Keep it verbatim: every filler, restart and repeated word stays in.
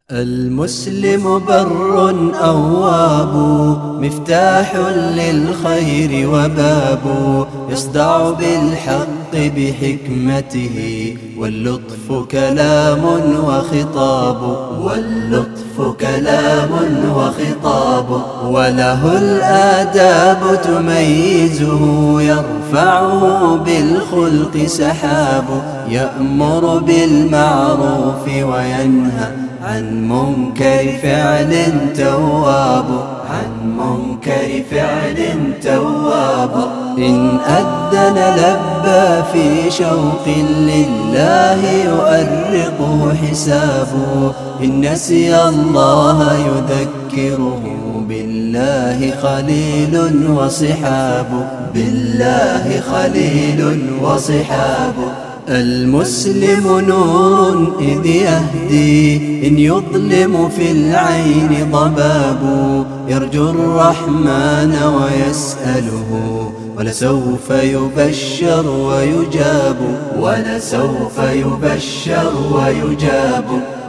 المسلم بر أواب، مفتاح للخير وباب، يصدع بالحق بحكمته، واللطف كلام وخطاب واللطف كلام وخطاب وله الآداب تميزه، يرفعه بالخلق سحاب، يأمر بالمعروف وينهى عن منكر فعل تواب عن منكر فعل تواب إن أذن لبى في شوق لله يؤرقه حسابه، إن نسي الله يذكره بالله خليل وصحاب بالله خليل وصحاب. المسلم نور إذ يهدي، إن يظلم في العين ضباب، يرجو الرحمن ويسأله، ولسوف يبشر ويجاب ولسوف يبشر ويجاب.